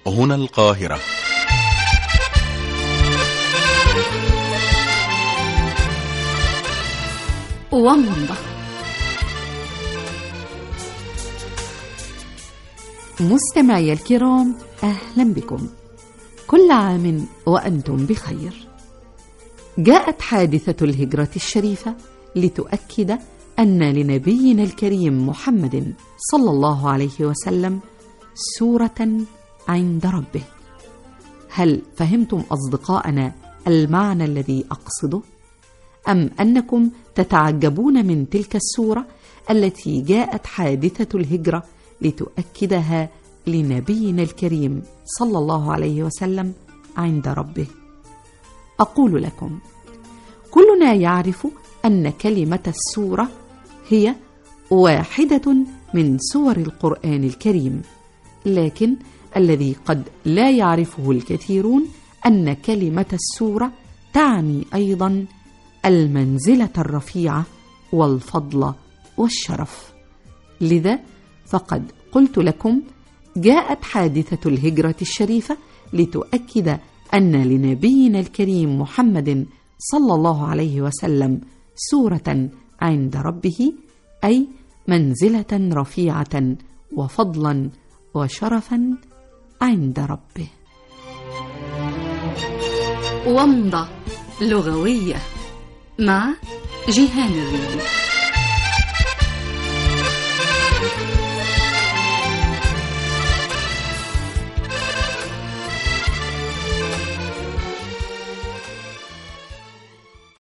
هنا القاهرة. ومضة. مستمعي الكرام، أهلا بكم. كل عام وأنتم بخير. جاءت حادثة الهجرة الشريفة لتؤكد أن لنبينا الكريم محمد صلى الله عليه وسلم سورة عند ربه. هل فهمتم أصدقائنا المعنى الذي أقصده؟ أم أنكم تتعجبون من تلك السورة التي جاءت حادثة الهجرة لتؤكدها لنبينا الكريم صلى الله عليه وسلم عند ربه؟ أقول لكم، كلنا يعرف أن كلمة السورة هي واحدة من سور القرآن الكريم، لكن الذي قد لا يعرفه الكثيرون أن كلمة السورة تعني أيضا المنزلة الرفيعة والفضل والشرف. لذا فقد قلت لكم جاءت حادثة الهجرة الشريفة لتؤكد أن لنبينا الكريم محمد صلى الله عليه وسلم سورة عند ربه، أي منزلة رفيعة وفضلا وشرفا عند ربه. ومضة لغوية مع جيهان الريدي.